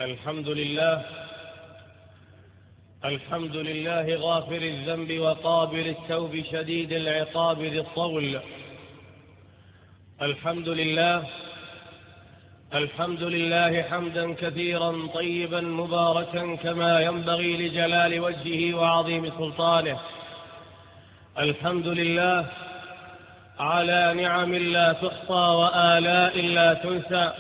الحمد لله. الحمد لله غافر الذنب وقابل التوب شديد العقاب ذي الطول. الحمد لله. الحمد لله حمدا كثيرا طيبا مباركا كما ينبغي لجلال وجهه وعظيم سلطانه. الحمد لله على نعم لا تحصى وآلاء لا تنسى.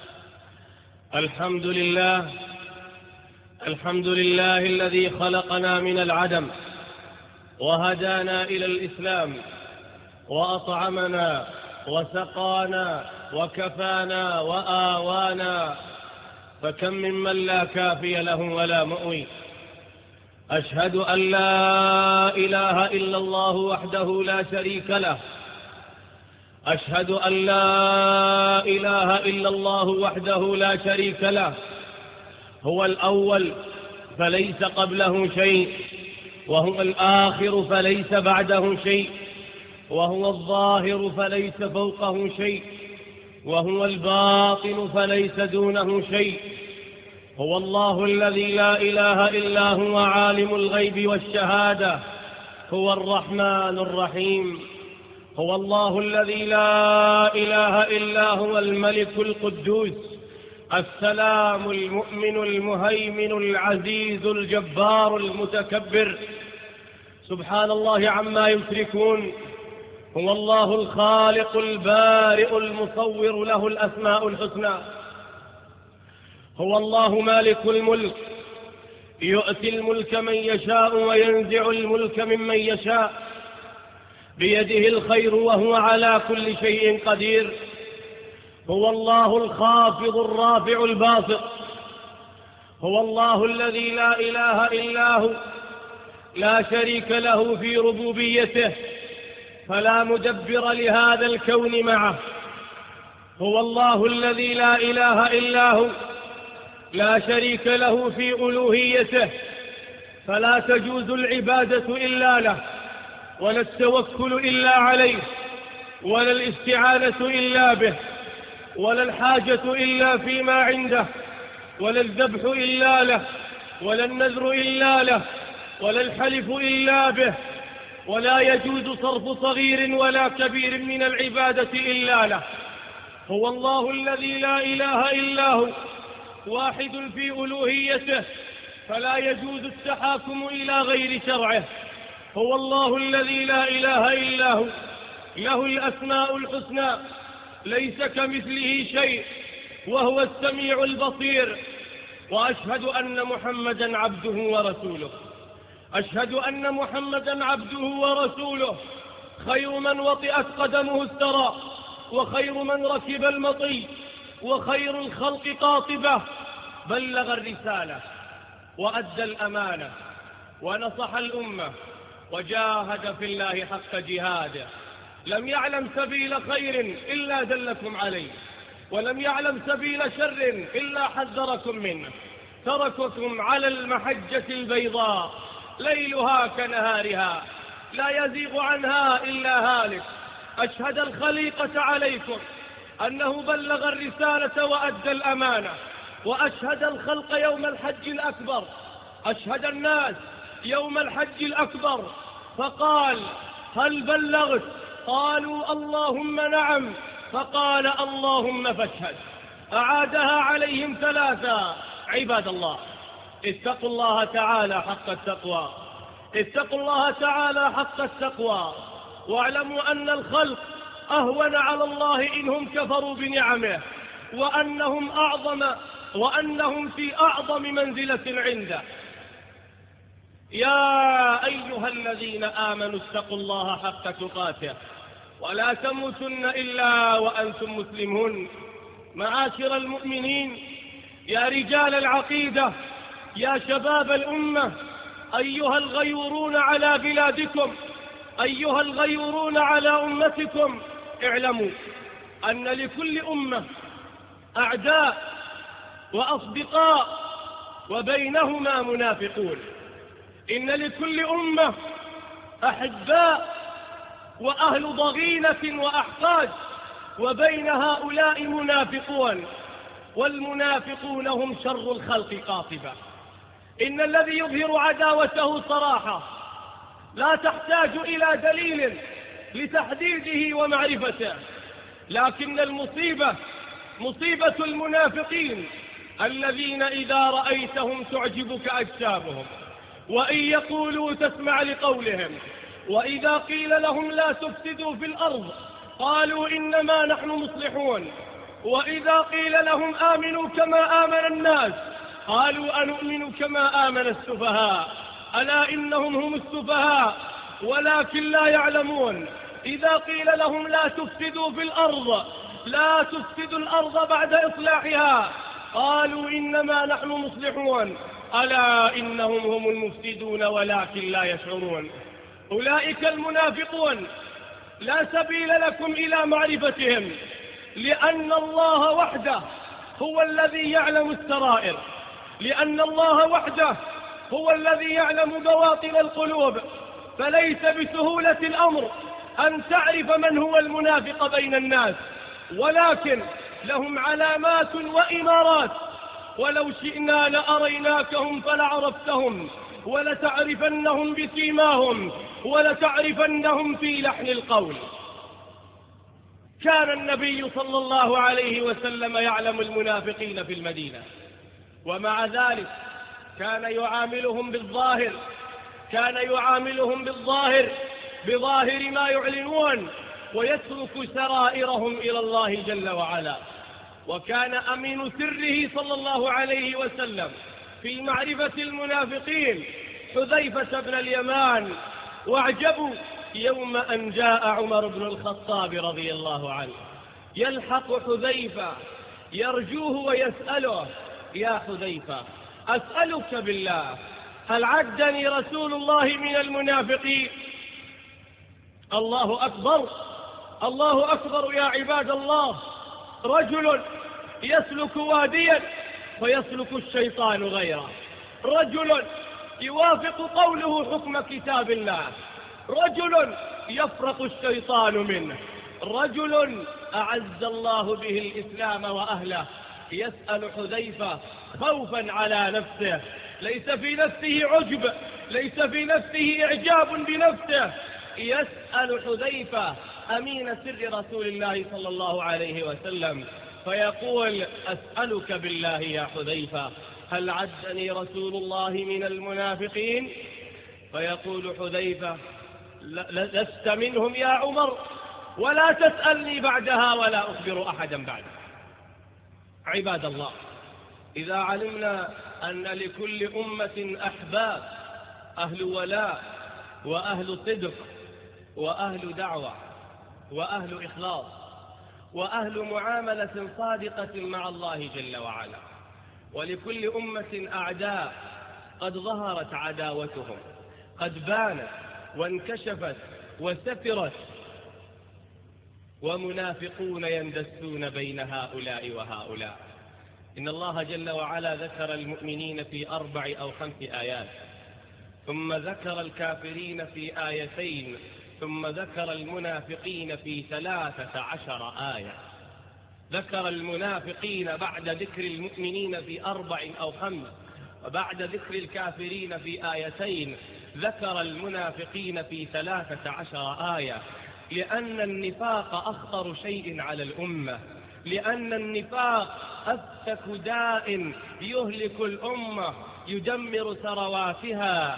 الحمد لله. الحمد لله الذي خلقنا من العدم وهدانا إلى الإسلام وأطعمنا وسقانا وكفانا وآوانا، فكم ممن لا كافي له ولا مؤوي. أشهد أن لا إله إلا الله وحده لا شريك له. أشهد أن لا إله إلا الله وحده لا شريك له. هو الأول فليس قبله شيء، وهو الآخر فليس بعده شيء، وهو الظاهر فليس فوقه شيء، وهو الباطن فليس دونه شيء. هو الله الذي لا إله إلا هو عالم الغيب والشهادة. هو الرحمن الرحيم. هو الله الذي لا إله إلا هو الملك القدوس السلام المؤمن المهيمن العزيز الجبار المتكبر، سبحان الله عما يشركون. هو الله الخالق البارئ المصور، له الأسماء الحسنى. هو الله مالك الملك، يؤتي الملك من يشاء وينزع الملك ممن يشاء، بيده الخير وهو على كل شيء قدير. هو الله الخافض الرافع الباسط. هو الله الذي لا إله إلا هو، لا شريك له في ربوبيته، فلا مدبر لهذا الكون معه. هو الله الذي لا إله إلا هو، لا شريك له في ألوهيته، فلا تجوز العبادة إلا له، ولا التوكل إلا عليه، ولا الاستعانة إلا به، ولا الحاجة إلا فيما عنده، ولا الذبح إلا له، ولا النذر إلا له، ولا الحلف إلا به، ولا يجوز صرف صغير ولا كبير من العبادة إلا له. هو الله الذي لا إله إلا هو، واحد في ألوهيته، فلا يجوز التحاكم إلى غير شرعه. هو الله الذي لا إله إلا هو، له الأسماء الحسنى، ليس كمثله شيء، وهو السميع البصير. وأشهد أن محمدا عبده ورسوله. أشهد أن محمدا عبده ورسوله، خير من وطئت قدمه الثرى، وخير من ركب المطي، وخير الخلق قاطبة. بلغ الرسالة وأدى الأمانة ونصح الأمة وجاهد في الله حق جهاده. لم يعلم سبيل خير إلا دلكم عليه، ولم يعلم سبيل شر إلا حذركم منه. ترككم على المحجة البيضاء ليلها كنهارها، لا يزيغ عنها إلا هالك. أشهد الخليقة عليكم أنه بلغ الرسالة وأدى الأمانة، وأشهد الخلق يوم الحج الأكبر. أشهد الناس يوم الحج الأكبر فقال: هل بلغت؟ قالوا: اللهم نعم. فقال: اللهم فاشهد. أعادها عليهم ثلاثا. عباد الله، اتقوا الله تعالى حق التقوى. اتقوا الله تعالى حق التقوى، واعلموا أن الخلق أهون على الله إنهم كفروا بنعمه، وأنهم في أعظم منزلة عنده. يا أيها الذين آمنوا اتقوا الله حق تقاته ولا تموتن إلا وأنتم مسلمون. معاشر المؤمنين، يا رجال العقيدة، يا شباب الأمة، أيها الغيورون على بلادكم، أيها الغيورون على أمتكم، اعلموا أن لكل أمة أعداء وأصدقاء وبينهما منافقون. إن لكل أمة أحباء وأهل ضغينة وأحقاد، وبين هؤلاء منافقون. والمنافقون هم شر الخلق قاطبة. إن الذي يظهر عداوته صراحة لا تحتاج إلى دليل لتحديده ومعرفته، لكن المصيبة مصيبة المنافقين الذين إذا رأيتهم تعجبك أجسامهم، وإن يقولوا تسمع لقولهم، وإذا قيل لهم لا تفسدوا في الأرض قالوا إنما نحن مصلحون، وإذا قيل لهم آمنوا كما آمن الناس قالوا أنؤمن كما آمن السفهاء. ألا إنهم هم السفهاء ولكن لا يعلمون. إذا قيل لهم لا تفسدوا في الأرض، لا تفسدوا الأرض بعد إصلاحها، قالوا إنما نحن مصلحون. ألا إنهم هم المفسدون ولكن لا يشعرون. أولئك المنافقون لا سبيل لكم إلى معرفتهم، لأن الله وحده هو الذي يعلم السرائر، لأن الله وحده هو الذي يعلم بواطن القلوب. فليس بسهولة الأمر أن تعرف من هو المنافق بين الناس، ولكن لهم علامات وإمارات، ولو شئنا لأريناكهم فلعرفتهم ولتعرفنهم بسيماهم ولتعرفنهم في لحن القول. كان النبي صلى الله عليه وسلم يعلم المنافقين في المدينة، ومع ذلك كان يعاملهم بالظاهر، كان يعاملهم بظاهر ما يعلنون، ويترك سرائرهم إلى الله جل وعلا. وكان أمين سره صلى الله عليه وسلم في معرفة المنافقين حذيفة بن اليمان. واعجبوا يوم أن جاء عمر بن الخطاب رضي الله عنه يلحق حذيفة يرجوه ويسأله: يا حذيفة، أسألك بالله، هل عدني رسول الله من المنافقين؟ الله أكبر، الله أكبر يا عباد الله. رجل يسلك واديا فيسلك الشيطان غيره، رجل يوافق قوله حكم كتاب الله، رجل يفرق الشيطان منه، رجل أعز الله به الإسلام وأهله. يسأل حذيفة خوفا على نفسه، ليس في نفسه عجب، ليس في نفسه إعجاب بنفسه. يسأل حذيفة أمين سر رسول الله صلى الله عليه وسلم فيقول: أسألك بالله يا حذيفة، هل عدني رسول الله من المنافقين؟ فيقول حذيفة: لست منهم يا عمر، ولا تسألني بعدها ولا أخبر أحدا بعد. عباد الله، إذا علمنا أن لكل أمة أحباب، أهل ولاء وأهل صدق وأهل دعوة وأهل إخلاص وأهل معاملة صادقة مع الله جل وعلا، ولكل أمة أعداء قد ظهرت عداوتهم، قد بانت وانكشفت وسترت، ومنافقون يندسون بين هؤلاء وهؤلاء. إن الله جل وعلا ذكر المؤمنين في 4 أو 5 آيات، ثم ذكر الكافرين في آيتين، ثم ذكر المنافقين في 13 آية. ذكر المنافقين بعد ذكر المؤمنين في 4 أو 5، وبعد ذكر الكافرين في آيتين ذكر المنافقين في 13 آية، لأن النفاق أخطر شيء على الأمة، لأن النفاق أفتك داء يهلك الأمة، يدمر ثرواتها،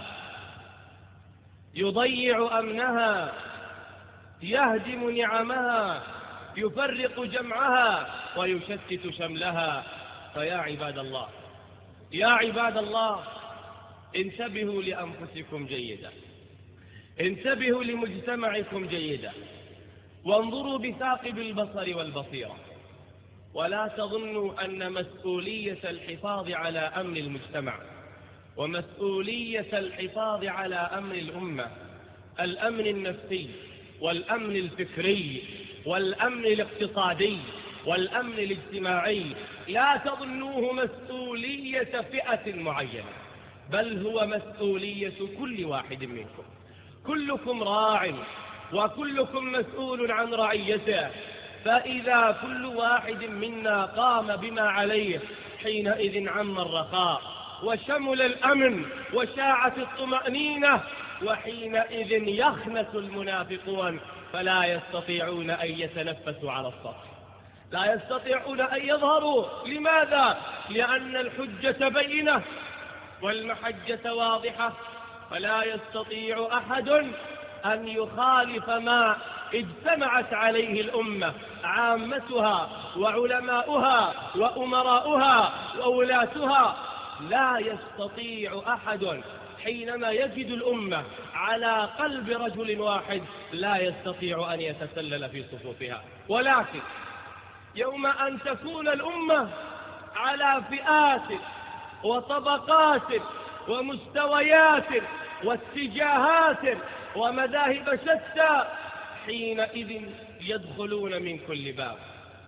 يضيع أمنها، يهدم نعمها، يفرق جمعها ويشتت شملها. فيا عباد الله، يا عباد الله، انتبهوا لأنفسكم جيدا، انتبهوا لمجتمعكم جيدا، وانظروا بثاقب البصر والبصيرة، ولا تظنوا أن مسؤولية الحفاظ على أمن المجتمع ومسؤولية الحفاظ على أمن الأمة، الأمن النفسي والأمن الفكري والأمن الاقتصادي والأمن الاجتماعي، لا تظنوه مسؤولية فئة معينة، بل هو مسؤولية كل واحد منكم. كلكم راع وكلكم مسؤول عن رعيته، فإذا كل واحد منا قام بما عليه حينئذ عم الرخاء وشمل الأمن وشاعت الطمأنينة، وحينئذ يخنس المنافقون فلا يستطيعون أن يتنفسوا على السطح، لا يستطيعون أن يظهروا. لماذا؟ لأن الحجة بينة والمحجة واضحة، فلا يستطيع أحد أن يخالف ما اجتمعت عليه الأمة عامتها وعلماؤها وأمراؤها وولاتها. لا يستطيع أحد حينما يجد الأمة على قلب رجل واحد لا يستطيع أن يتسلل في صفوفها. ولكن يوم أن تكون الأمة على فئات وطبقات ومستويات واتجاهات ومذاهب شتى، حينئذ يدخلون من كل باب.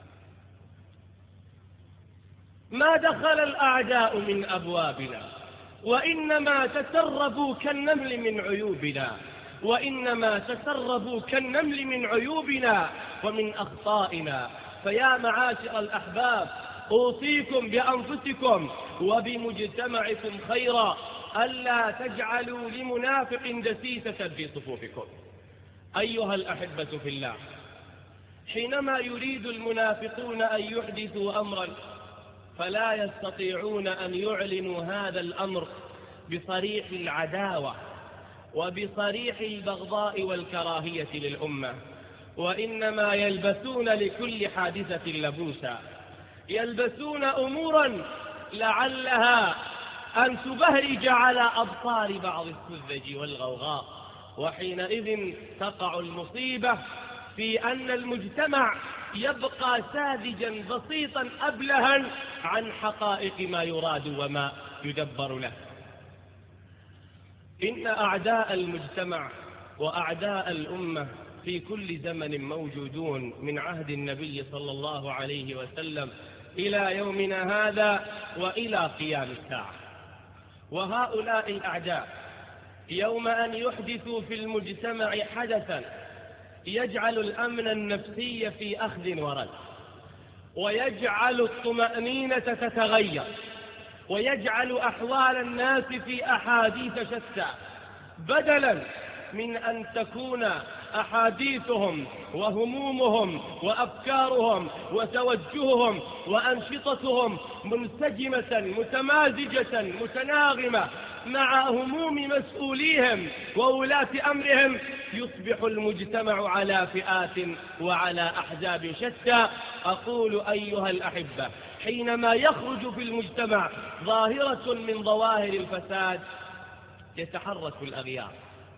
ما دخل الأعداء من أبوابنا، وإنما تسربوا كالنمل من عيوبنا، وإنما تسربوا كالنمل من عيوبنا ومن أخطائنا. فيا معاشر الأحباب، أوصيكم بأنفسكم وبمجتمعكم خيرا ألا تجعلوا لمنافق دسيسة في صفوفكم. أيها الأحبة في الله، حينما يريد المنافقون أن يحدثوا أمرا فلا يستطيعون أن يعلنوا هذا الأمر بصريح العداوة وبصريح البغضاء والكراهية للأمة، وإنما يلبسون لكل حادثة لبوسا، يلبسون أمورا لعلها أن تبهرج على أبصار بعض السذج والغوغاء، وحينئذ تقع المصيبة في أن المجتمع يبقى ساذجا بسيطا أبلها عن حقائق ما يراد وما يدبر له. إن أعداء المجتمع وأعداء الأمة في كل زمن موجودون من عهد النبي صلى الله عليه وسلم إلى يومنا هذا وإلى قيام الساعة. وهؤلاء الأعداء يوم أن يحدثوا في المجتمع حدثا يجعل الأمن النفسي في أخذ ورد، ويجعل الطمأنينة تتغير، ويجعل أحوال الناس في أحاديث شتى، بدلا من أن تكون أحاديثهم وهمومهم وأفكارهم وتوجههم وأنشطتهم منسجمة متمازجة متناغمة مع هموم مسؤوليهم وولاة أمرهم، يصبح المجتمع على فئات وعلى أحزاب شتى. أقول أيها الأحبة، حينما يخرج في المجتمع ظاهرة من ظواهر الفساد يتحرك الأغيار،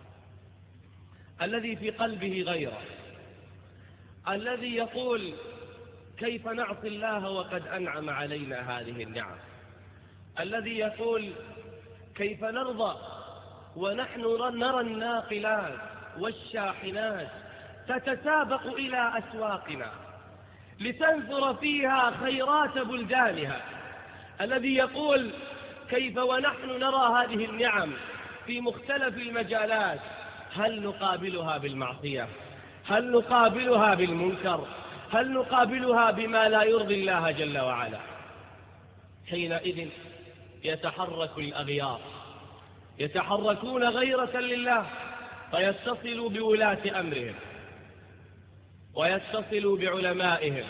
الذي في قلبه غيره، الذي يقول كيف نعصي الله وقد أنعم علينا هذه النعم، الذي يقول كيف نرضى ونحن نرى الناقلات والشاحنات تتسابق إلى أسواقنا لتنثر فيها خيرات بلدانها، الذي يقول كيف ونحن نرى هذه النعم في مختلف المجالات، هل نقابلها بالمعصية؟ هل نقابلها بالمنكر؟ هل نقابلها بما لا يرضي الله جل وعلا؟ حينئذ يتحرك الأغيار، يتحركون غيرة لله، فيتصلوا بولاة أمرهم ويتصلوا بعلمائهم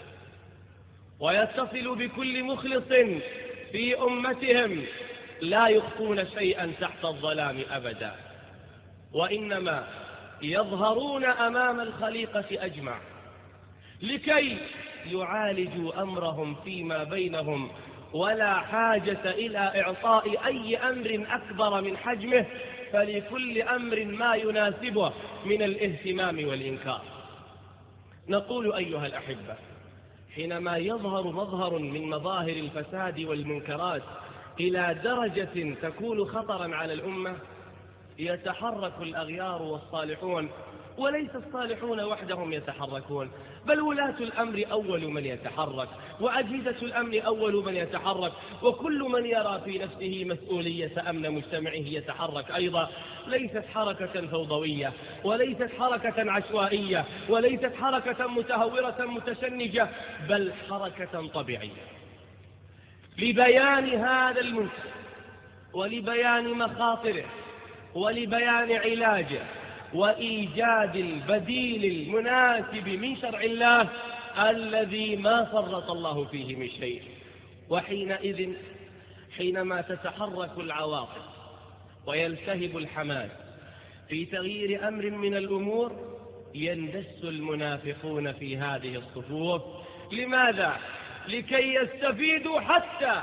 ويتصلوا بكل مخلص في أمتهم، لا يخفون شيئا تحت الظلام أبدا، وإنما يظهرون أمام الخليقة أجمع لكي يعالجوا أمرهم فيما بينهم، ولا حاجة إلى إعطاء أي أمر أكبر من حجمه، فلكل أمر ما يناسبه من الاهتمام والإنكار. نقول أيها الأحبة، حينما يظهر مظهر من مظاهر الفساد والمنكرات إلى درجة تكون خطرا على الأمة، يتحرك الأغيار والصالحون وليس الصالحون وحدهم يتحركون، بل ولاة الأمر أول من يتحرك، وأجهزة الأمن أول من يتحرك، وكل من يرى في نفسه مسؤولية أمن مجتمعه يتحرك أيضا. ليست حركة فوضوية، وليست حركة عشوائية، وليست حركة متهورة متشنجة، بل حركة طبيعية لبيان هذا المنكر، ولبيان مخاطره، ولبيان علاجه، وإيجاد البديل المناسب من شرع الله الذي ما فرط الله فيه من شيء. وحينئذ حينما تتحرك العواطف ويلتهب الحماس في تغيير أمر من الأمور، يندس المنافقون في هذه الصفوف. لماذا؟ لكي يستفيدوا حتى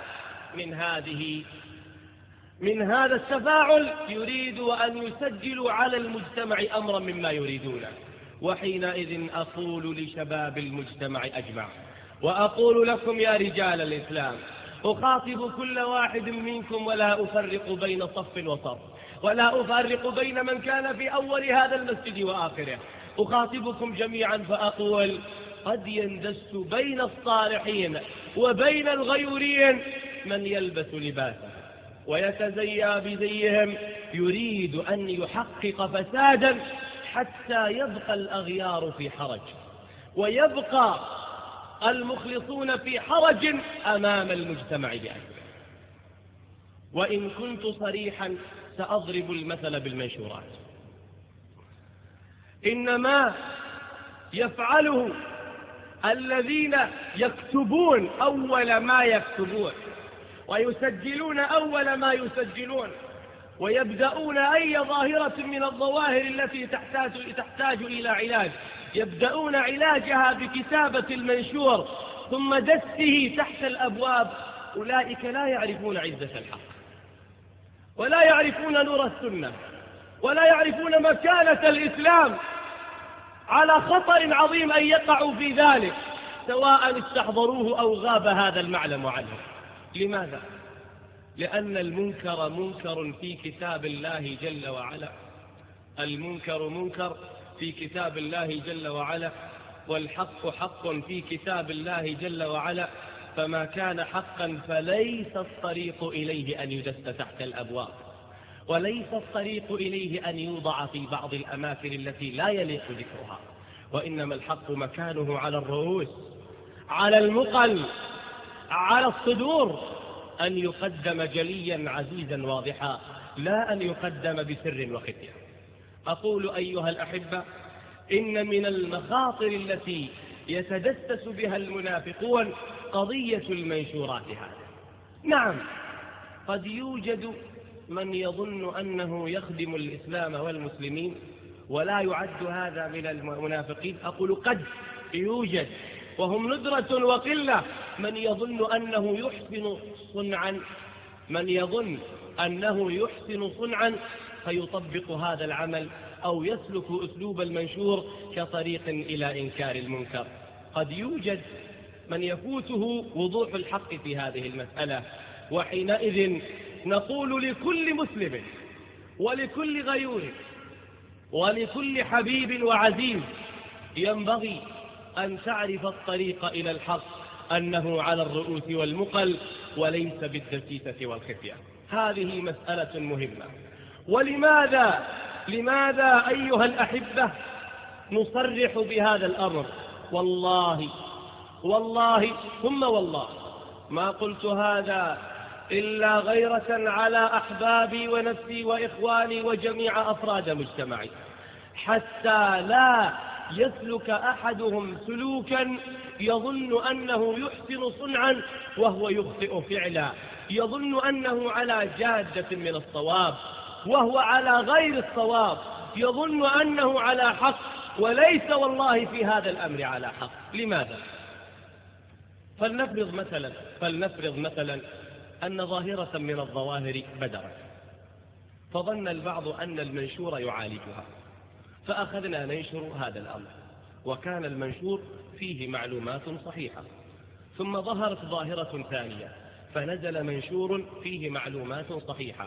من هذا التفاعل، يريدوا أن يسجلوا على المجتمع أمرا مما يريدونه. وحينئذ أقول لشباب المجتمع أجمع، وأقول لكم يا رجال الإسلام، أخاطب كل واحد منكم ولا أفرق بين صف وصف، ولا أفرق بين من كان في أول هذا المسجد وآخره. أخاطبكم جميعا فأقول: قد يندس بين الصالحين وبين الغيورين من يلبس لباسه ويتزيى بزيهم، يريد أن يحقق فسادا حتى يبقى الأغيار في حرج، ويبقى المخلصون في حرج أمام المجتمع بأكبر. وإن كنت صريحا سأضرب المثل بالمنشورات. إنما يفعله الذين يكتبون أول ما يكتبون، ويسجلون أول ما يسجلون، ويبدأون أي ظاهرة من الظواهر التي تحتاج إلى علاج، يبدأون علاجها بكتابة المنشور ثم دسه تحت الأبواب. أولئك لا يعرفون عزة الحق، ولا يعرفون نور السنة، ولا يعرفون مكانة الإسلام. على خطر عظيم أن يقعوا في ذلك، سواء استحضروه أو غاب هذا المعلم عنه. لماذا؟ لأن المنكر منكر في كتاب الله جل وعلا، المنكر منكر في كتاب الله جل وعلا، والحق حق في كتاب الله جل وعلا. فما كان حقا فليس الطريق إليه أن يدس تحت الأبواب، وليس الطريق إليه أن يوضع في بعض الأماكن التي لا يليق ذكرها، وإنما الحق مكانه على الرؤوس، على المقل، على الصدور، أن يقدم جليا عزيزا واضحا، لا أن يقدم بسر وخفية. أقول أيها الأحبة، إن من المخاطر التي يتدسس بها المنافقون قضية المنشورات هذه. نعم، قد يوجد من يظن أنه يخدم الإسلام والمسلمين ولا يعد هذا من المنافقين. أقول قد يوجد، وهم ندرة وقلة، من يظن أنه يحسن صنعا فيطبق هذا العمل أو يسلك أسلوب المنشور كطريق إلى إنكار المنكر. قد يوجد من يفوته وضوح الحق في هذه المسألة. وحينئذ نقول لكل مسلم ولكل غيور ولكل حبيب وعزيز، ينبغي أن تعرف الطريق إلى الحق أنه على الرؤوس والمقل، وليس بالدسيسة والخفية. هذه مسألة مهمة. لماذا أيها الأحبة نصرح بهذا الأمر؟ والله ثم والله ما قلت هذا إلا غيرة على أحبابي ونفسي وإخواني وجميع أفراد مجتمعي، حتى لا يسلك أحدهم سلوكا يظن أنه يحسن صنعا وهو يخطئ فعلا، يظن أنه على جادة من الصواب وهو على غير الصواب، يظن أنه على حق وليس والله في هذا الأمر على حق. لماذا؟ فلنفرض مثلا أن ظاهرة من الظواهر بدرت، فظن البعض أن المنشور يعالجها، فأخذنا ننشر هذا الأمر، وكان المنشور فيه معلومات صحيحة. ثم ظهرت ظاهرة ثانية، فنزل منشور فيه معلومات صحيحة.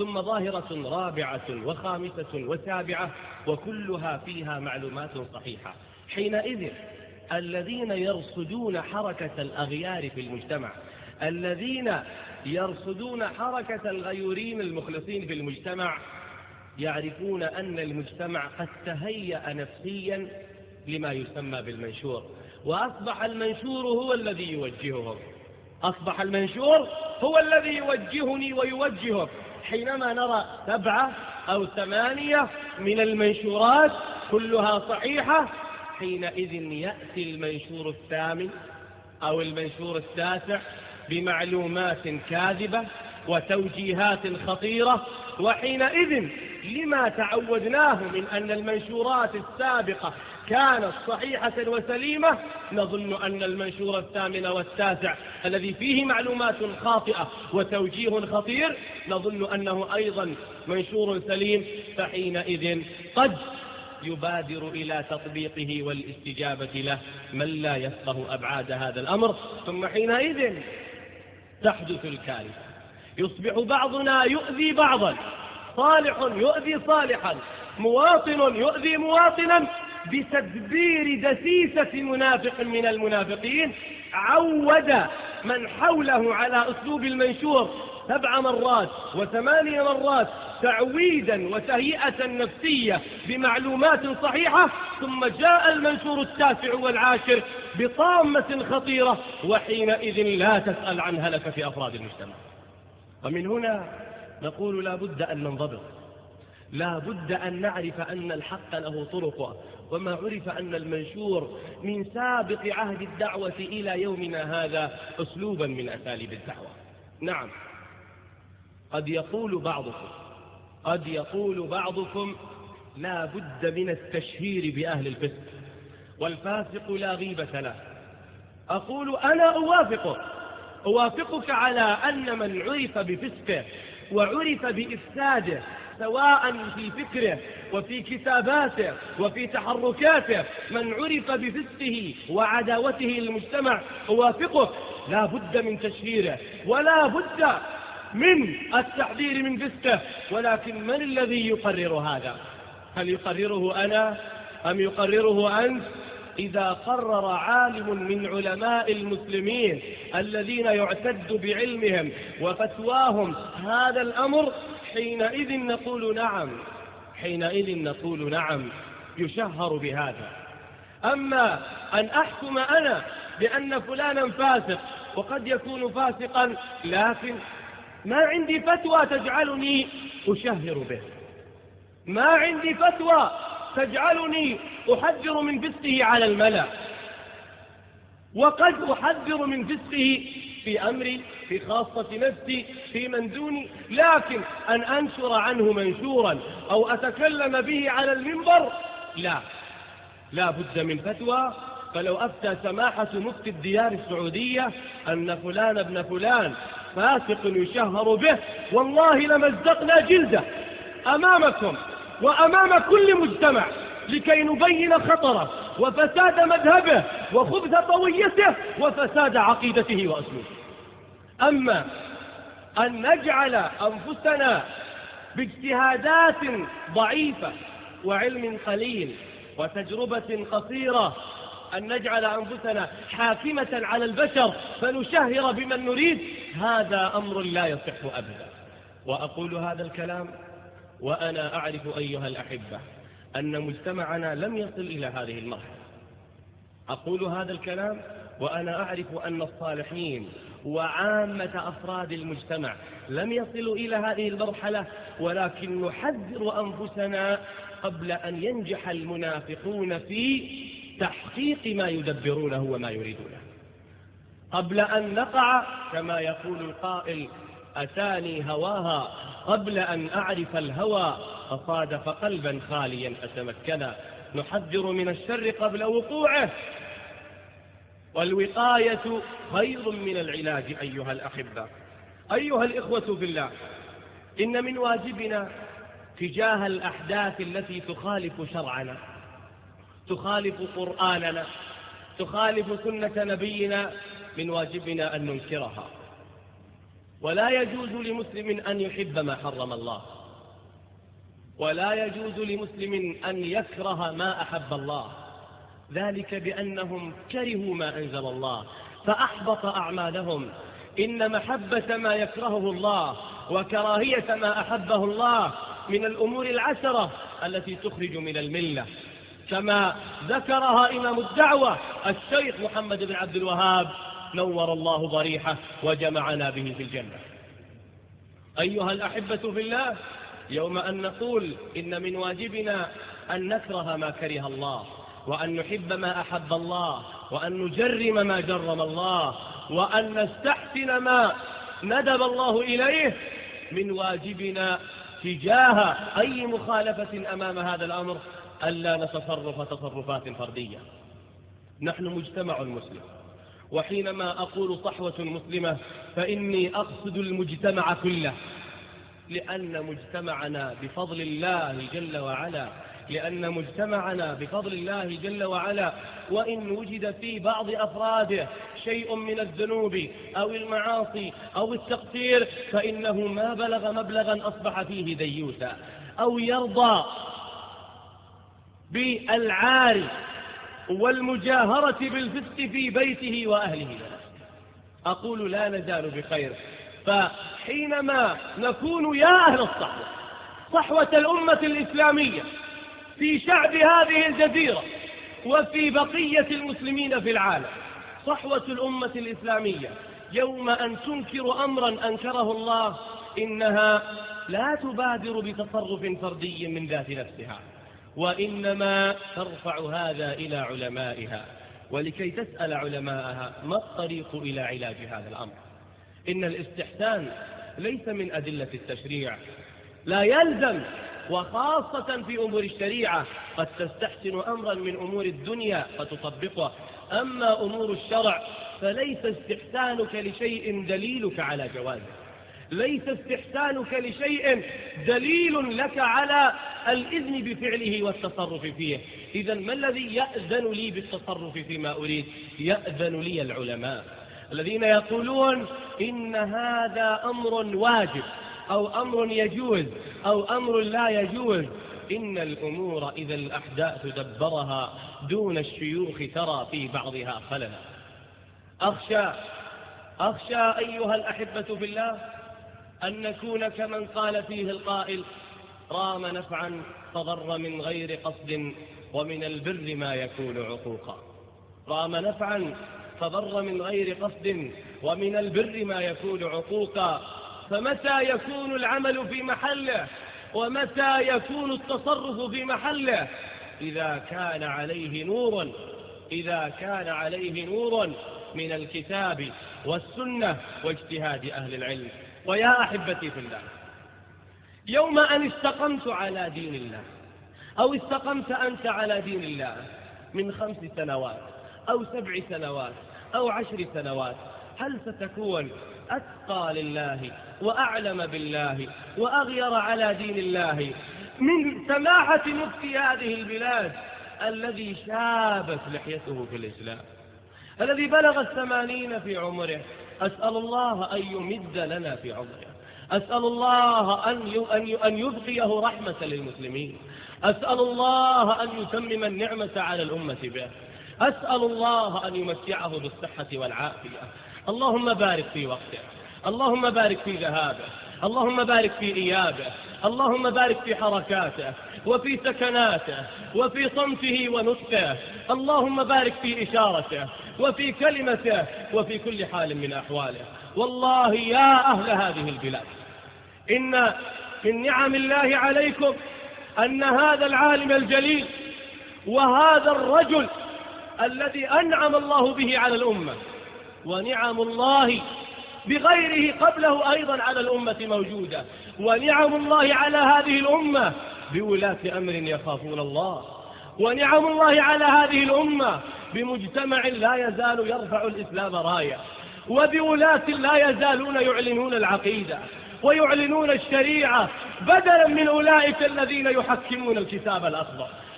ثم ظاهرة رابعة وخامسة وسابعة، وكلها فيها معلومات صحيحة. حينئذ الذين يرصدون حركة الأغيار في المجتمع، الذين يرصدون حركة الغيورين المخلصين في المجتمع، يعرفون أن المجتمع قد تهيأ نفسيا لما يسمى بالمنشور، وأصبح المنشور هو الذي يوجههم، أصبح المنشور هو الذي يوجهني ويوجهك. حينما نرى 7 أو 8 من المنشورات كلها صحيحة، حينئذ يأتي المنشور الثامن أو المنشور التاسع بمعلومات كاذبة وتوجيهات خطيرة. وحينئذ لما تعودناه من أن المنشورات السابقة كانت صحيحة وسليمة، نظن أن المنشور الثامن والتاسع الذي فيه معلومات خاطئة وتوجيه خطير نظن أنه أيضا منشور سليم، فحينئذ قد يبادر إلى تطبيقه والاستجابة له من لا يفقه أبعاد هذا الأمر. ثم حينئذ تحدث الكارثة، يصبح بعضنا يؤذي بعضا، صالح يؤذي صالحا، مواطن يؤذي مواطنا، بتدبير دسيسة منافق من المنافقين عود من حوله على أسلوب المنشور 7 مرات و8 مرات تعويدا وتهيئة نفسية بمعلومات صحيحة، ثم جاء المنشور التاسع والعاشر بطامة خطيرة، وحينئذ لا تسأل عن هلكة أفراد المجتمع. ومن هنا نقول لا بد أن ننضبط، لا بد أن نعرف أن الحق له طرق، وما عرف أن المنشور من سابق عهد الدعوة إلى يومنا هذا أسلوبا من أساليب الدعوة. نعم، قد يقول بعضكم لا بد من التشهير بأهل الفسق، والفاسق لا غيبة له. أقول أنا أوافقك على أن من عرف بفسقه وعرف بإفساده، سواء في فكره وفي كتاباته وفي تحركاته، من عرف بفسقه وعداوته للمجتمع أوافقه، لا بد من تشهيره ولا بد من التحذير من فسقه. ولكن من الذي يقرر هذا؟ هل يقرره أنا أم يقرره أنت؟ إذا قرر عالم من علماء المسلمين الذين يعتد بعلمهم وفتواهم هذا الأمر، حينئذ نقول نعم يشهر بهذا. أما أن أحكم أنا بأن فلانا فاسق، وقد يكون فاسقا لكن ما عندي فتوى تجعلني أشهر به، ما عندي فتوى تجعلني أحذر من فسقه على الملأ، وقد أحذر من فسقه في أمري، في خاصة نفسي، في من دوني، لكن أن أنشر عنه منشورا أو أتكلم به على المنبر لا بد من فتوى. فلو أفتى سماحة مفتي الديار السعودية أن فلان ابن فلان فاسق يشهر به، والله لمزقنا جلده أمامكم وأمام كل مجتمع لكي نبين خطره وفساد مذهبه وخبث طويته وفساد عقيدته وأسلوبه. أما أن نجعل أنفسنا باجتهادات ضعيفة وعلم قليل وتجربة قصيرة، أن نجعل أنفسنا حاكمة على البشر فنشهر بمن نريد، هذا أمر لا يصح أبدا. وأقول هذا الكلام وأنا أعرف أيها الأحبة أن مجتمعنا لم يصل إلى هذه المرحلة. أقول هذا الكلام وأنا أعرف أن الصالحين وعامة أفراد المجتمع لم يصلوا إلى هذه المرحلة، ولكن نحذر أنفسنا قبل أن ينجح المنافقون في تحقيق ما يدبرونه وما يريدونه، قبل أن نقع كما يقول القائل أتاني هواها قبل أن أعرف الهوى، فصادف قلبا خاليا أتمكنا. نحذر من الشر قبل وقوعه، والوقاية خير من العلاج أيها الأحبة. أيها الإخوة في الله، إن من واجبنا تجاه الأحداث التي تخالف شرعنا، تخالف قرآننا، تخالف سنة نبينا، من واجبنا أن ننكرها. ولا يجوز لمسلم أن يحب ما حرم الله، ولا يجوز لمسلم أن يكره ما أحب الله، ذلك بأنهم كرهوا ما أنزل الله فأحبط أعمالهم. إن محبة ما يكرهه الله وكراهية ما أحبه الله من الأمور العشرة التي تخرج من الملة، كما ذكرها إمام الدعوة الشيخ محمد بن عبد الوهاب نور الله ضريحه وجمعنا به في الجنة. أيها الأحبة في الله، يوم أن نقول إن من واجبنا أن نكره ما كره الله، وأن نحب ما أحب الله، وأن نجرم ما جرم الله، وأن نستحسن ما ندب الله إليه، من واجبنا تجاه أي مخالفة أمام هذا الأمر ألا نتصرف تصرفات فردية. نحن مجتمع مسلم، وحينما أقول صحوة مسلمة فإني أقصد المجتمع كله، لأن مجتمعنا بفضل الله جل وعلا جل وعلا وإن وجد في بعض أفراده شيء من الذنوب أو المعاصي أو التقصير، فإنه ما بلغ مبلغا أصبح فيه ديوثا أو يرضى بالعار والمجاهرة بالفسق في بيته وأهله. أقول لا نزال بخير. فحينما نكون يا أهل صحوة الأمة الإسلامية في شعب هذه الجزيرة وفي بقية المسلمين في العالم، صحوة الأمة الإسلامية يوم أن تنكر أمرا أنكره الله إنها لا تبادر بتصرف فردي من ذات نفسها، وإنما ترفع هذا إلى علمائها، ولكي تسأل علماءها ما الطريق إلى علاج هذا الأمر. إن الاستحسان ليس من أدلة التشريع، لا يلزم، وخاصة في أمور الشريعة قد تستحسن أمرا من أمور الدنيا فتطبقه، أما أمور الشرع فليس استحسانك لشيء دليلك على جوازه، ليس استحسانك لشيء دليل لك على الإذن بفعله والتصرف فيه. إذن ما الذي يأذن لي بالتصرف فيما أريد؟ يأذن لي العلماء الذين يقولون إن هذا أمر واجب أو أمر يجوز أو أمر لا يجوز. إن الأمور إذا الأحداث دبرها دون الشيوخ ترى في بعضها خللا. أخشى أيها الأحبة في الله أن نكون كمن قال فيه القائل: رام نفعا فضر من غير قصد ومن البر ما يكون عقوقا. رام نفعا فضر من غير قصد ومن البر ما يكون عقوقا. فمتى يكون العمل في محله ومتى يكون التصرف في محله؟ إذا كان عليه نور من الكتاب والسنة واجتهاد أهل العلم. ويا أحبتي في الله، يوم أن استقمت على دين الله أو استقمت أنت على دين الله من 5 سنوات أو 7 سنوات أو 10 سنوات، هل ستكون أتقى لله وأعلم بالله وأغير على دين الله من سماحة مفتي هذه البلاد الذي شابت لحيته في الإسلام، الذي بلغ 80 في عمره؟ أسأل الله أن يمد لنا في عمره، أسأل الله أن يبقيه رحمة للمسلمين، أسأل الله أن يتمم النعمة على الأمة به، أسأل الله أن يمتعه بالصحة والعافية. اللهم بارك في وقته، اللهم بارك في ذهابه، اللهم بارك في إيابه، اللهم بارك في حركاته وفي سكناته وفي صمته ونطقه، اللهم بارك في إشارته وفي كلمته وفي كل حال من أحواله. والله يا أهل هذه البلاد، إن من نعم الله عليكم أن هذا العالم الجليل وهذا الرجل الذي أنعم الله به على الأمة، ونعم الله بغيره قبله أيضا على الأمة موجودة، ونعم الله على هذه الأمة بولاة أمر يخافون الله، ونعم الله على هذه الأمة بمجتمع لا يزال يرفع الإسلام راية، وبولاة لا يزالون يعلنون العقيدة ويعلنون الشريعة بدلا من أولئك الذين يحكمون الكتاب الأخضر.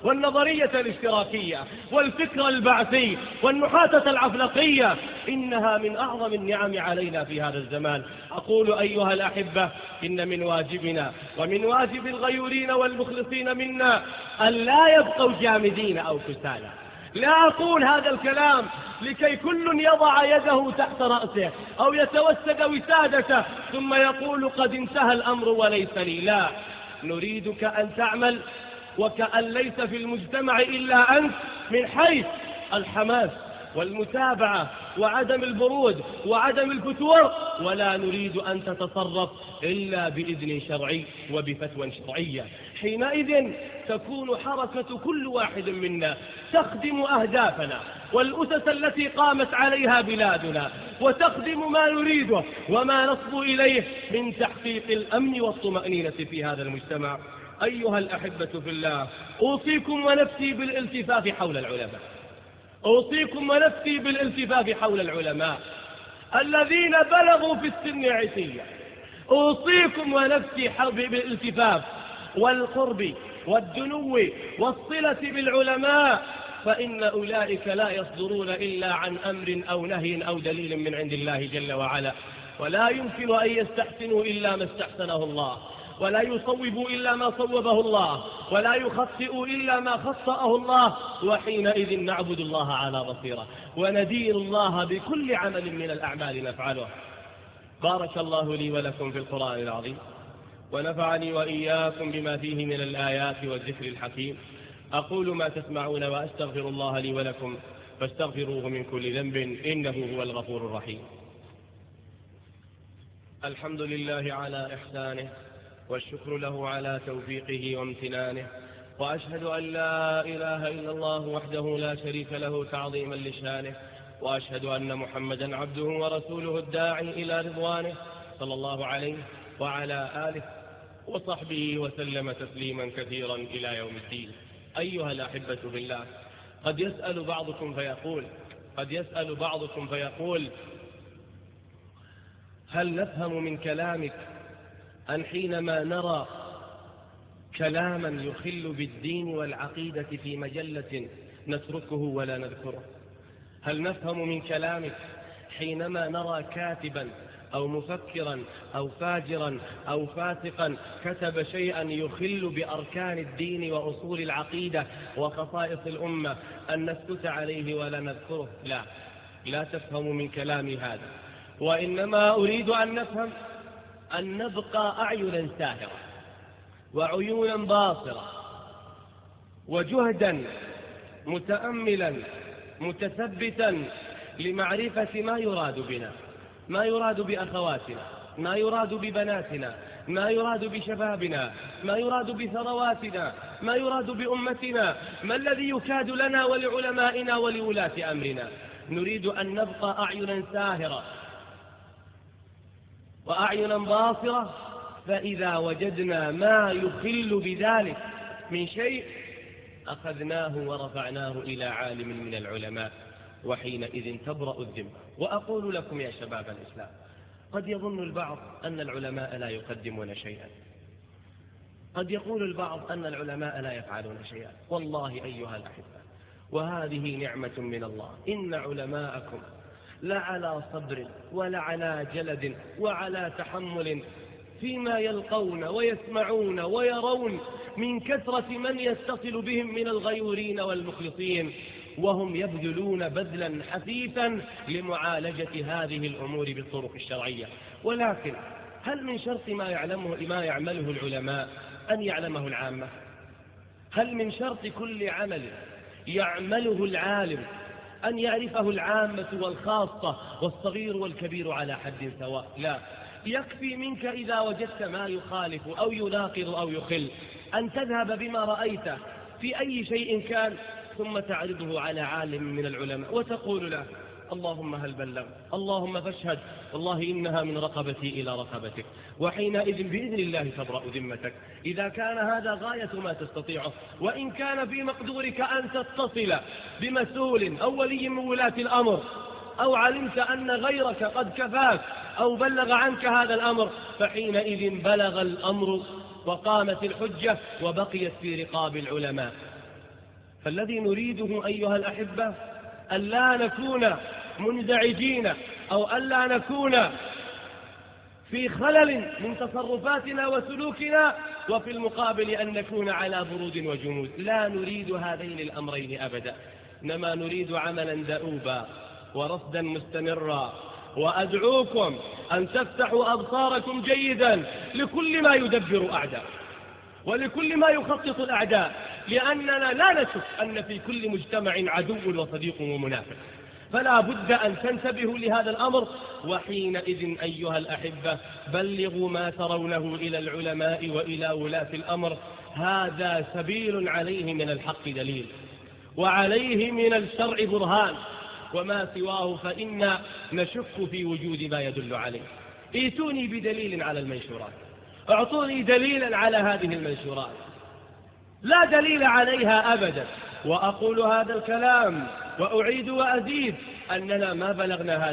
والنظرية الاشتراكية والفكر البعثي والنحاتة العفلقية، إنها من أعظم النعم علينا في هذا الزمان. أقول أيها الأحبة، إن من واجبنا ومن واجب الغيورين والمخلصين منا أن لا يبقوا جامدين أو كسالى. لا أقول هذا الكلام لكي كل يضع يده تحت رأسه أو يتوسد وسادته ثم يقول قد انتهى الأمر وليس لي. لا، نريدك أن تعمل وكأن ليس في المجتمع إلا أنت، من حيث الحماس والمتابعة وعدم البرود وعدم الفتور، ولا نريد أن تتصرف إلا بإذن شرعي وبفتوى شرعية. حينئذ تكون حركة كل واحد منا تخدم أهدافنا والأسس التي قامت عليها بلادنا، وتخدم ما نريده وما نصبو إليه من تحقيق الأمن والطمأنينة في هذا المجتمع. أيها الأحبة في الله، أوصيكم ونفسي بالالتفاف حول العلماء، أوصيكم ونفسي بالالتفاف حول العلماء الذين بلغوا في السن عتية. أوصيكم ونفسي بالالتفاف والقرب والدنو والصلة بالعلماء، فإن أولئك لا يصدرون إلا عن أمر أو نهي أو دليل من عند الله جل وعلا، ولا يمكن أن يستحسنوا إلا ما استحسنه الله، ولا يصوبوا إلا ما صوبه الله، ولا يخطئوا إلا ما خطأه الله. وحينئذ نعبد الله على بصيرة وندين الله بكل عمل من الأعمال نفعله. بارك الله لي ولكم في القرآن العظيم، ونفعني وإياكم بما فيه من الآيات والذكر الحكيم. أقول ما تسمعون وأستغفر الله لي ولكم فاستغفروه من كل ذنب إنه هو الغفور الرحيم. الحمد لله على إحسانه، والشكر له على توفيقه وامتنانه، وأشهد أن لا إله إلا الله وحده لا شريك له تعظيما لشانه، وأشهد أن محمدا عبده ورسوله الداعي إلى رضوانه، صلى الله عليه وعلى آله وصحبه وسلم تسليما كثيرا إلى يوم الدين. أيها الأحبة في الله، قد يسأل بعضكم فيقول هل نفهم من كلامك أن حينما نرى كلاما يخل بالدين والعقيدة في مجلة نتركه ولا نذكره؟ هل نفهم من كلامك حينما نرى كاتبا أو مفكرا أو فاجرا أو فاسقا كتب شيئا يخل بأركان الدين وأصول العقيدة وخصائص الأمة أن نسكت عليه ولا نذكره؟ لا تفهم من كلامي هذا، وإنما أريد أن نفهم أن نبقى أعينا ساهرة وعيونا باصرة وجهدا متأملا متثبتا لمعرفة ما يراد بنا، ما يراد بأخواتنا، ما يراد ببناتنا، ما يراد بشبابنا، ما يراد بثرواتنا، ما يراد بأمتنا، ما الذي يكاد لنا ولعلمائنا ولولاة أمرنا. نريد أن نبقى أعينا ساهرة وأعينا باصرة، فإذا وجدنا ما يخل بذلك من شيء أخذناه ورفعناه إلى عالم من العلماء، وحينئذ تبرأ الذمة. وأقول لكم يا شباب الإسلام، قد يظن البعض أن العلماء لا يقدمون شيئا، قد يقول البعض أن العلماء لا يفعلون شيئا. والله أيها الأحبة، وهذه نعمة من الله، إن علماءكم لعلى صبر ولعلى جلد وعلى تحمل فيما يلقون ويسمعون ويرون من كثرة من يتصل بهم من الغيورين والمخلصين، وهم يبذلون بذلا حثيثا لمعالجة هذه الأمور بالطرق الشرعية. ولكن هل من شرط ما يعمله العلماء أن يعلمه العامة؟ هل من شرط كل عمل يعمله العالم أن يعرفه العامة والخاصة والصغير والكبير على حد سواء؟ لا، يكفي منك إذا وجدت ما يخالف أو يناقض أو يخل أن تذهب بما رأيته في أي شيء كان، ثم تعرضه على عالم من العلماء وتقول له اللهم هل بلغ، اللهم فاشهد، والله إنها من رقبتي إلى رقبتك. وحينئذ بإذن الله تبرأ ذمتك، إذا كان هذا غاية ما تستطيعه. وإن كان في مقدورك أن تتصل بمسؤول أو ولي من ولاة الأمر، أو علمت أن غيرك قد كفاك أو بلغ عنك هذا الأمر، فحينئذ بلغ الأمر وقامت الحجة وبقيت في رقاب العلماء. فالذي نريده أيها الأحبة ألا نكون منزعجين أو ألا نكون في خلل من تصرفاتنا وسلوكنا، وفي المقابل أن نكون على برود وجمود. لا نريد هذين الأمرين أبدا، إنما نريد عملا دؤوبا ورصدا مستمرا. وأدعوكم أن تفتحوا أبصاركم جيدا لكل ما يدبر أعداء ولكل ما يخطط الأعداء، لأننا لا نشك أن في كل مجتمع عدو وصديق ومنافق، فلا بد أن تنتبهوا لهذا الأمر. وحينئذ أيها الأحبة بلغوا ما ترونه إلى العلماء وإلى ولاة الأمر، هذا سبيل عليه من الحق دليل وعليه من الشرع برهان، وما سواه فإن نشك في وجود ما يدل عليه. ائتوني بدليل على المنشورات، اعطوني دليلا على هذه المنشورات، لا دليل عليها أبدا. وأقول هذا الكلام وأعيد وأزيد أننا ما بلغنا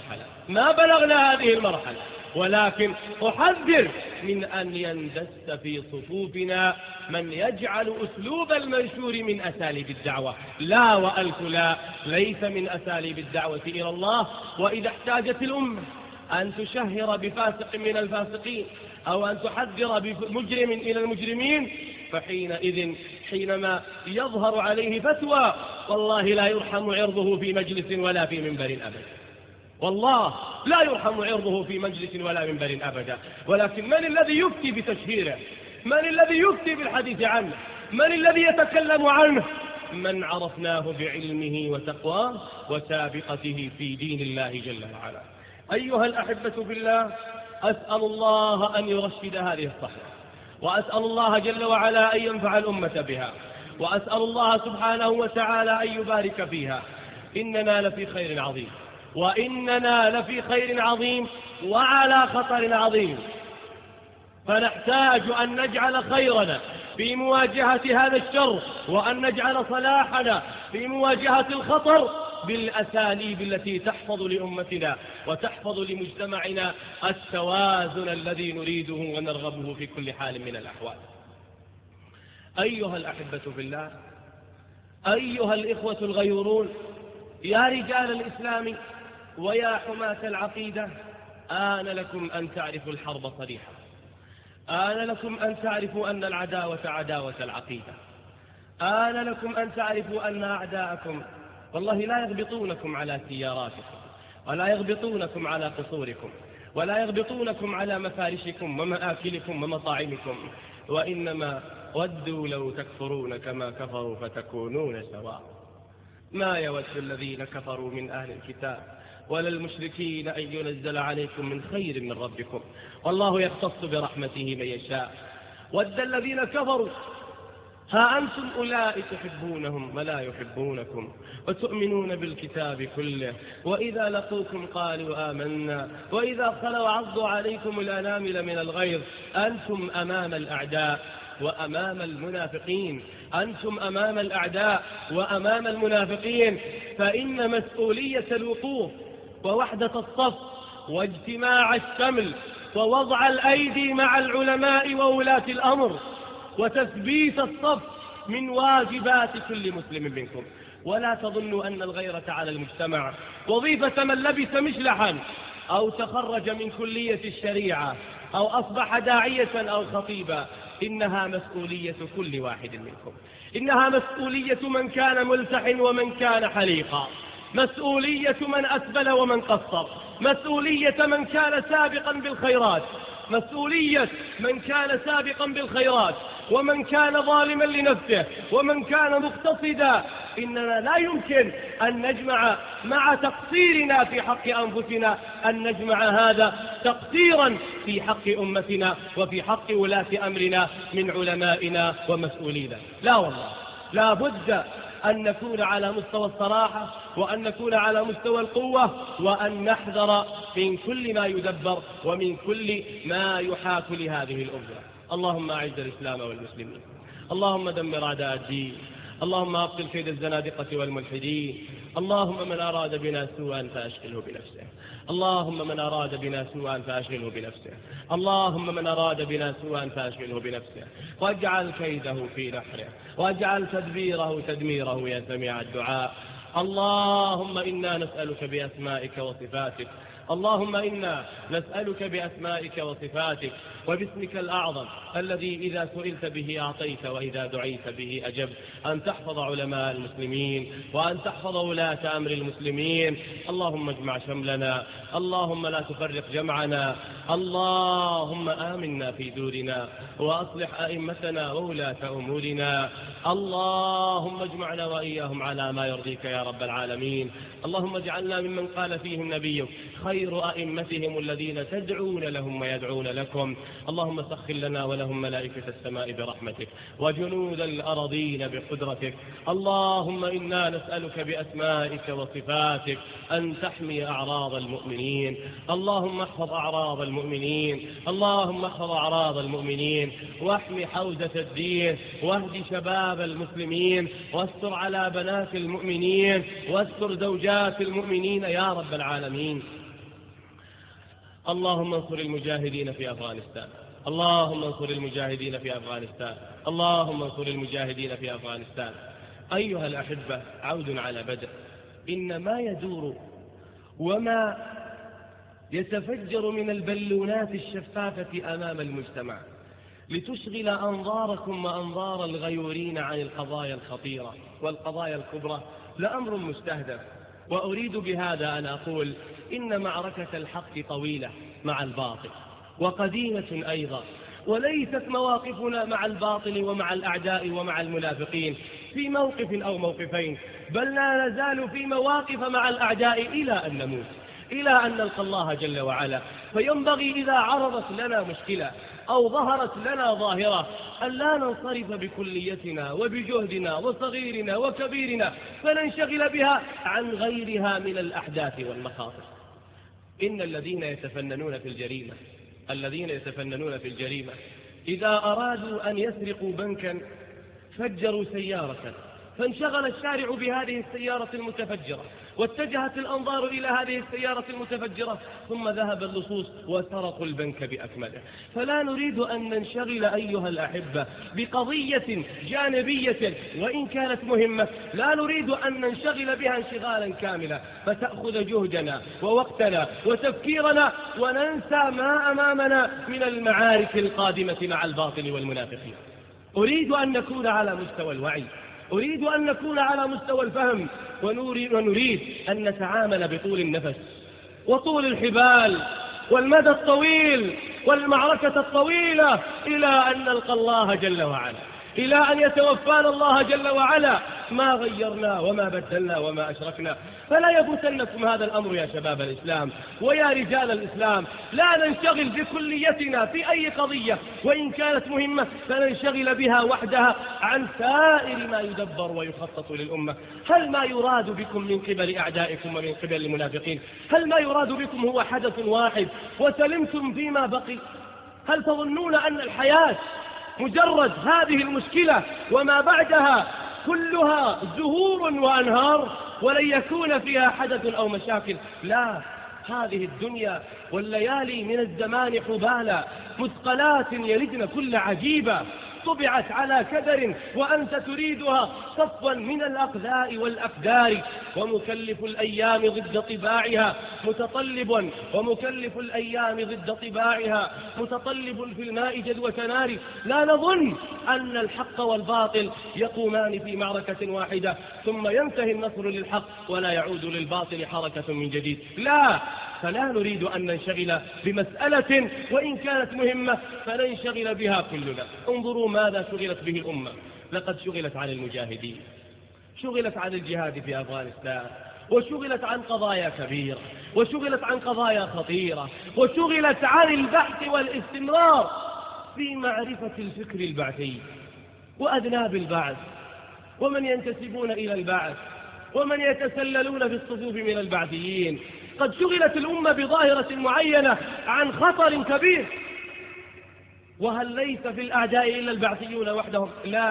هذه المرحلة، ولكن أحذر من أن يندس في صفوفنا من يجعل أسلوب المنشور من أساليب الدعوة. لا وألف لا، ليس من أساليب الدعوة إلى الله. وإذا احتاجت الأمة أن تشهر بفاسق من الفاسقين أو أن تحذر بمجرم إلى المجرمين، فحينئذ حينما يظهر عليه فتوى والله لا يرحم عرضه في مجلس ولا في منبر أبدا، والله لا يرحم عرضه في مجلس ولا منبر أبدا. ولكن من الذي يفتي بتشهيره؟ من الذي يفتي بالحديث عنه؟ من الذي يتكلم عنه؟ من عرفناه بعلمه وتقواه وسابقته في دين الله جل وعلا. أيها الأحبة بالله، أسأل الله أن يرشد هذه الصحوة، وأسأل الله جل وعلا أن ينفع الأمة بها، وأسأل الله سبحانه وتعالى أن يبارك فيها. إننا لفي خير عظيم، وإننا لفي خير عظيم وعلى خطر عظيم، فنحتاج أن نجعل خيرنا في مواجهة هذا الشر، وأن نجعل صلاحنا في مواجهة الخطر بالأساليب التي تحفظ لأمتنا وتحفظ لمجتمعنا التوازن الذي نريده ونرغبه في كل حال من الأحوال. أيها الأحبة في الله، أيها الإخوة الغيورون، يا رجال الإسلام ويا حماة العقيدة، آن لكم أن تعرفوا الحرب صريحة، آن لكم أن تعرفوا أن العداوة عداوة العقيدة، آن لكم أن تعرفوا أن أعداءكم والله لا يغبطونكم على سياراتكم، ولا يغبطونكم على قصوركم، ولا يغبطونكم على مفارشكم ومآكلكم ومطاعمكم، وإنما ودوا لو تكفرون كما كفروا فتكونون سواء. ما يود الذين كفروا من أهل الكتاب ولا المشركين أن ينزل عليكم من خير من ربكم، والله يختص برحمته من يشاء. ود الذين كفروا ها أنتم أولئك تحبونهم ولا يحبونكم، وتؤمنون بالكتاب كله، وإذا لقوكم قالوا آمنا، وإذا خلوا عضوا عليكم الأنامل من الغيظ. أنتم أمام الأعداء وأمام المنافقين، أنتم أمام الأعداء وأمام المنافقين، فإن مسؤولية الوقوف ووحدة الصف واجتماع الشمل ووضع الأيدي مع العلماء وولاة الأمر وتثبيت الصف من واجبات كل مسلم منكم. ولا تظنوا أن الغيرة على المجتمع وظيفة من لبس مشلحا أو تخرج من كلية الشريعة أو أصبح داعية أو خطيبا، إنها مسؤولية كل واحد منكم، إنها مسؤولية من كان ملتح ومن كان حليقا، مسؤولية من أسبل ومن قصر، مسؤولية من كان سابقا بالخيرات، مسؤولية من كان سابقا بالخيرات، ومن كان ظالما لنفسه، ومن كان مقتصدا. إننا لا يمكن أن نجمع مع تقصيرنا في حق أنفسنا أن نجمع هذا تقصيرا في حق أمتنا وفي حق ولاة أمرنا من علمائنا ومسؤولينا. لا والله، لا بد أن نكون على مستوى الصراحة، وأن نكون على مستوى القوة، وأن نحذر من كل ما يدبر ومن كل ما يحاك لهذه الأمة. اللهم أعز الإسلام والمسلمين، اللهم دمر أعداء الدين، اللهم أبطل كيد الزنادقة والملحدين، اللهم من أراد بنا سوءا فأشغله بنفسه، اللهم من أراد بنا سوءا فأشغله بنفسه، اللهم من أراد بنا سوءا فأشغله بنفسه، واجعل كيده في نحره، واجعل تدبيره تدميره يا سميع الدعاء. اللهم إنا نسألك بأسمائك وصفاتك، اللهم إنا نسألك بأسمائك وصفاتك وباسمك الأعظم الذي إذا سئلت به أعطيت وإذا دعيت به أجبت، أن تحفظ علماء المسلمين وأن تحفظ ولاة أمر المسلمين. اللهم اجمع شملنا، اللهم لا تفرق جمعنا، اللهم آمنا في دورنا وأصلح أئمتنا وولاة أمورنا، اللهم اجمعنا وإياهم على ما يرضيك يا رب العالمين. اللهم اجعلنا ممن قال فيهم نبيك خير أئمتهم الذين تدعون لهم ويدعون لكم. اللهم سخر لنا ولهم ملائكة السماء برحمتك وجنود الأرضين بقدرتك. اللهم إنا نسألك بأسمائك وصفاتك أن تحمي أعراض المؤمنين، اللهم احفظ أعراض المؤمنين، اللهم احفظ أعراض المؤمنين، واحمي حوزة الدين، واهد شباب المسلمين، واستر على بنات المؤمنين، واستر زوجات المؤمنين يا رب العالمين. اللهم انصر المجاهدين في أفغانستان، اللهم انصر المجاهدين في أفغانستان، اللهم انصر المجاهدين في أفغانستان. أيها الأحبة، عود على بدء. إن ما يدور وما يتفجر من البلونات الشفافة أمام المجتمع لتشغل أنظاركم وأنظار الغيورين عن القضايا الخطيرة والقضايا الكبرى لأمر مستهدف. وأريد بهذا أن أقول إن معركة الحق طويلة مع الباطل وقديمة أيضا، وليست مواقفنا مع الباطل ومع الأعداء ومع المنافقين في موقف أو موقفين، بل لا نزال في مواقف مع الأعداء إلى أن نموت، إلى أن نلقى الله جل وعلا. فينبغي إذا عرضت لنا مشكلة أو ظهرت لنا ظاهرة أن لا ننصرف بكليتنا وبجهدنا وصغيرنا وكبيرنا فننشغل بها عن غيرها من الأحداث والمخاطر. إن الذين يتفننون في الجريمة إذا أرادوا أن يسرقوا بنكا فجروا سيارة، فانشغل الشارع بهذه السيارة المتفجرة واتجهت الأنظار إلى هذه السيارة المتفجرة، ثم ذهب اللصوص وسرقوا البنك بأكمله. فلا نريد أن ننشغل أيها الأحبة بقضية جانبية وإن كانت مهمة، لا نريد أن ننشغل بها انشغالا كاملا فتأخذ جهدنا ووقتنا وتفكيرنا وننسى ما أمامنا من المعارك القادمة مع الباطل والمنافقين. أريد أن نكون على مستوى الوعي، أريد أن نكون على مستوى الفهم، ونريد أن نتعامل بطول النفس وطول الحبال والمدى الطويل والمعركة الطويلة إلى أن نلقى الله جل وعلا، إلى أن يتوفانا الله جل وعلا. ما غيرنا وما بدلنا وما أشركنا. فلا يفوتنكم هذا الأمر يا شباب الإسلام ويا رجال الإسلام. لا ننشغل بكليتنا في أي قضية وإن كانت مهمة فننشغل بها وحدها عن سائر ما يدبر ويخطط للأمة. هل ما يراد بكم من قبل أعدائكم ومن قبل المنافقين، هل ما يراد بكم هو حدث واحد وسلمتم فيما بقي؟ هل تظنون أن الحياة مجرد هذه المشكلة وما بعدها كلها زهور وأنهار ولن يكون فيها حدث أو مشاكل؟ لا، هذه الدنيا والليالي من الزمان حبالا مثقلات يلدن كل عجيبة طبعت على كدر وأنت تريدها صفوا من الأقذاء والأكدار. ومكلف الأيام ضد طباعها متطلب، ومكلف الأيام ضد طباعها متطلب في الماء جدوى نار. لا نظن أن الحق والباطل يقومان في معركة واحدة ثم ينتهي النصر للحق ولا يعود للباطل حركة من جديد. لا، فلا نريد أن ننشغل بمسألة وإن كانت مهمة فننشغل بها كلنا. انظروا ماذا شغلت به الأمة. لقد شغلت عن المجاهدين، شغلت عن الجهاد في أفغانستان، وشغلت عن قضايا كبيرة، وشغلت عن قضايا خطيرة، وشغلت عن البحث والاستمرار في معرفة الفكر البعثي وأذناب البعث ومن ينتسبون إلى البعث ومن يتسللون في الصفوف من البعثيين. قد شغلت الأمة بظاهرة معينة عن خطر كبير. وهل ليس في الأعداء إلا البعثيون وحدهم؟ لا،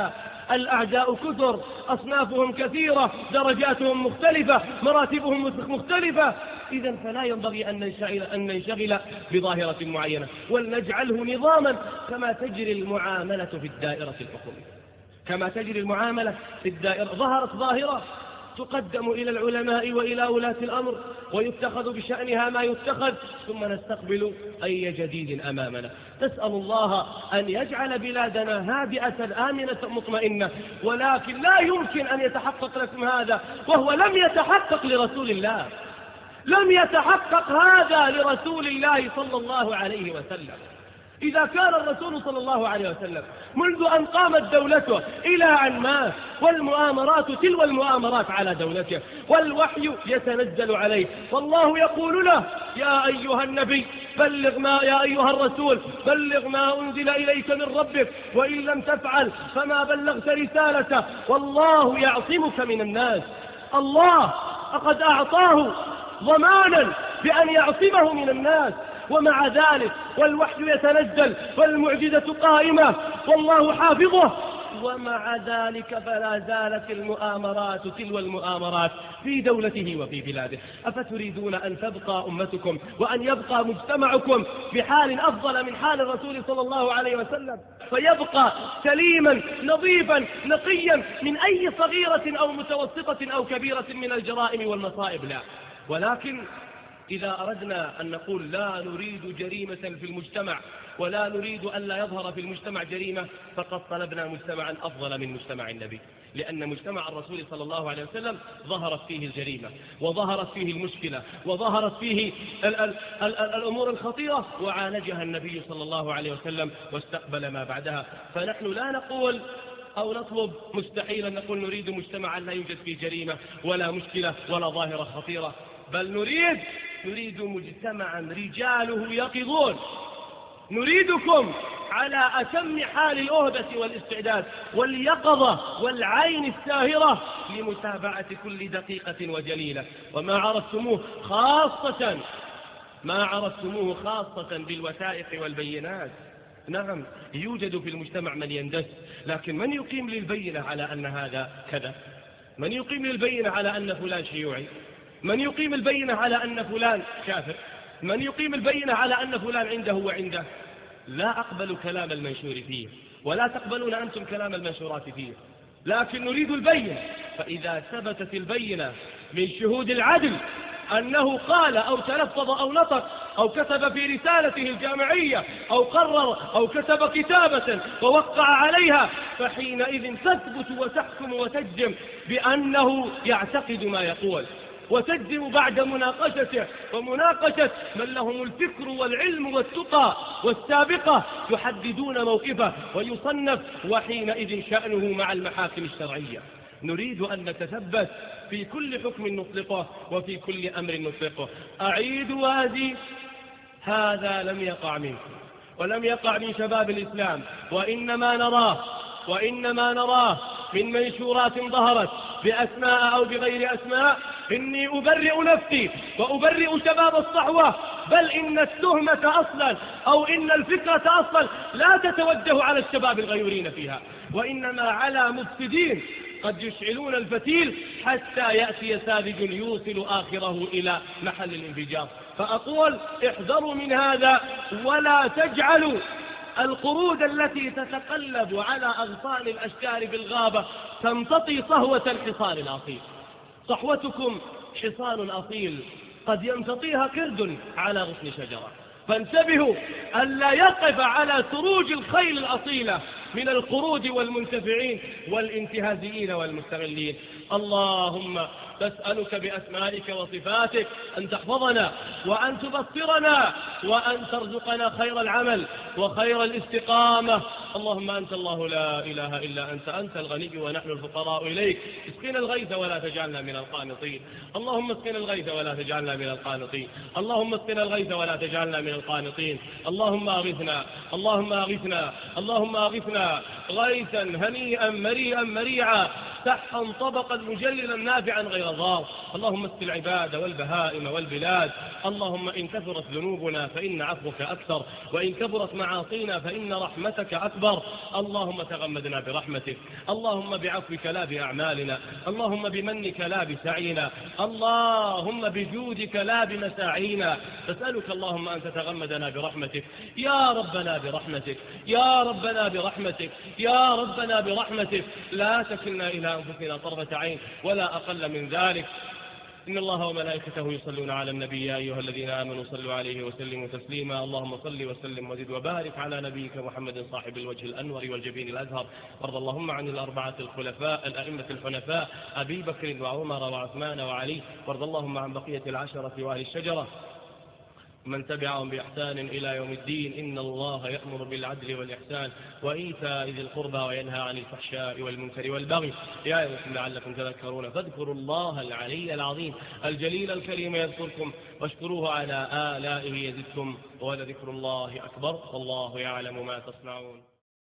الأعداء كثر، أصنافهم كثيرة، درجاتهم مختلفة، مراتبهم مختلفة. إذن فلا ينبغي أن ننشغل بظاهرة معينة، ولنجعله نظاما كما تجري المعاملة في الدائرة الحكومية. كما تجري المعاملة في الدائرة، ظهرت ظاهرة تقدم إلى العلماء وإلى ولاة الأمر ويتخذ بشأنها ما يتخذ، ثم نستقبل أي جديد أمامنا. نسأل الله أن يجعل بلادنا هادئة آمنة مطمئنة، ولكن لا يمكن أن يتحقق لكم هذا وهو لم يتحقق لرسول الله. لم يتحقق هذا لرسول الله صلى الله عليه وسلم. إذا كان الرسول صلى الله عليه وسلم منذ أن قامت دولته إلى أن مات، والمؤامرات تلو المؤامرات على دولته، والوحي يتنزل عليه، والله يقول له: يا أيها النبي يا أيها الرسول بلغ ما أنزل إليك من ربك، وإن لم تفعل فما بلغت رسالته، والله يعصمك من الناس. الله قد أعطاه ضمانا بأن يعصمه من الناس، ومع ذلك والوحي يتنزل والمعجزة قائمة والله حافظه، ومع ذلك فلا زالت المؤامرات تلو المؤامرات في دولته وفي بلاده. أفتريدون أن تبقى أمتكم وأن يبقى مجتمعكم بحال أفضل من حال الرسول صلى الله عليه وسلم، فيبقى سليما نظيفا نقيا من أي صغيرة أو متوسطة أو كبيرة من الجرائم والمصائب؟ لا. ولكن إذا أردنا أن نقول لا نريد جريمة في المجتمع ولا نريد أن لا يظهر في المجتمع جريمة، فقد طلبنا مجتمعا أفضل من مجتمع النبي، لأن مجتمع الرسول صلى الله عليه وسلم ظهرت فيه الجريمة وظهرت فيه المشكلة وظهرت فيه الأمور الخطيرة، وعالجها النبي صلى الله عليه وسلم واستقبل ما بعدها. فنحن لا نقول أو نطلب مستحيلا نقول نريد مجتمعا لا يوجد فيه جريمة ولا مشكلة ولا ظاهرة خطيرة، بل نريد مجتمعا رجاله يقظون. نريدكم على أتم حال الأهبة والاستعداد واليقظة والعين الساهرة لمتابعة كل دقيقة وجليلة، وما عرفتموه خاصة بالوثائق والبينات. نعم، يوجد في المجتمع من يندس، لكن من يقيم للبينة على أن هذا كذا؟ من يقيم للبينة على أن فلان شيوعي؟ من يقيم البينة على أن فلان كافر؟ من يقيم البينة على أن فلان عنده وعنده؟ لا أقبل كلام المنشور فيه، ولا تقبلون أنتم كلام المنشورات فيه، لكن نريد البينة. فإذا ثبتت البينة من شهود العدل أنه قال أو تلفظ أو نطق أو كتب في رسالته الجامعية أو قرر أو كتب كتابة ووقع عليها، فحينئذ تثبت وتحكم وتجزم بأنه يعتقد ما يقول، وتجزم بعد مناقشته ومناقشة من لهم الفكر والعلم والتقى والسابقة يحددون موقفه ويصنف، وحينئذ شأنه مع المحاكم الشرعية. نريد أن نتثبت في كل حكم نطلقه وفي كل أمر نطلقه. أعيد وأزيد، هذا لم يقع منكم ولم يقع من شباب الإسلام، وإنما نراه من منشورات ظهرت بأسماء أو بغير أسماء. إني أبرئ نفسي وأبرئ شباب الصحوة، بل إن التهمة أصلا أو إن الفكرة أصلا لا تتوجه على الشباب الغيورين فيها، وإنما على مفسدين قد يشعلون الفتيل حتى يأتي ساذج يوصل آخره إلى محل الانفجار. فأقول احذروا من هذا، ولا تجعلوا القرود التي تتقلب على أغصان الأشجار بالغابة تمتطي صهوة الحصان الأصيل. صحوتكم حصان أصيل قد يمتطيها قرد على غصن شجرة، فانتبهوا ألا يقف على سروج الخيل الأصيلة من القرود والمنتفعين والانتهازيين والمستغلين. اللهم نسألك بأسمائك وصفاتك أن تحفظنا وأن تبصرنا وأن ترزقنا خير العمل وخير الاستقامة. اللهم أنت الله لا إله إلا أنت الغني ونحن الفقراء إليك. اسقنا الغيث ولا تجعلنا من القانطين. اللهم اسقنا الغيث ولا تجعلنا من القانطين. اللهم اسقنا الغيث ولا تجعلنا من القانطين. اللهم أغثنا اللهم أغثنا اللهم أغثنا غيثا هنيئا مريئا مريعا سحا طبقا مجللا نافعا غير ضار. اللهم اسق العباد والبهائم والبلاد. اللهم إن كثرت ذنوبنا فإن عفوك أكثر، وإن كثرت معاصينا فإن رحمتك أكبر. اللهم تغمدنا برحمتك، اللهم بعفوك لا بأعمالنا، اللهم بمنك لا بسعينا، اللهم بجودك لا بمساعينا. نسألك اللهم أن تتغمدنا برحمتك يا ربنا برحمتك، يا ربنا برحمتك، يا ربنا برحمتك. لا تكلنا إلى أنفسنا طرفة عين ولا أقل من ذلك. إن الله وملائكته يصلون على النبي يا أيها الذين آمنوا صلوا عليه وسلموا تسليما. اللهم صل وسلم وزد وبارك على نبيك محمد صاحب الوجه الأنور والجبين الأزهر. وارض اللهم عن الأربعة الخلفاء الأئمة الحنفاء أبي بكر وعمر وعثمان وعلي. وارض اللهم عن بقية العشرة وأهل الشجرة من تبعهم بإحسان إلى يوم الدين. إن الله يأمر بالعدل والإحسان وإيتاء ذي القربى وينهى عن الفحشاء والمنكر والبغي يعظكم لعلكم تذكرون. فاذكروا الله العلي العظيم الجليل الكريم يذكركم، واشكروه على آلائه يزدكم، ولذكر الله أكبر والله يعلم ما تصنعون.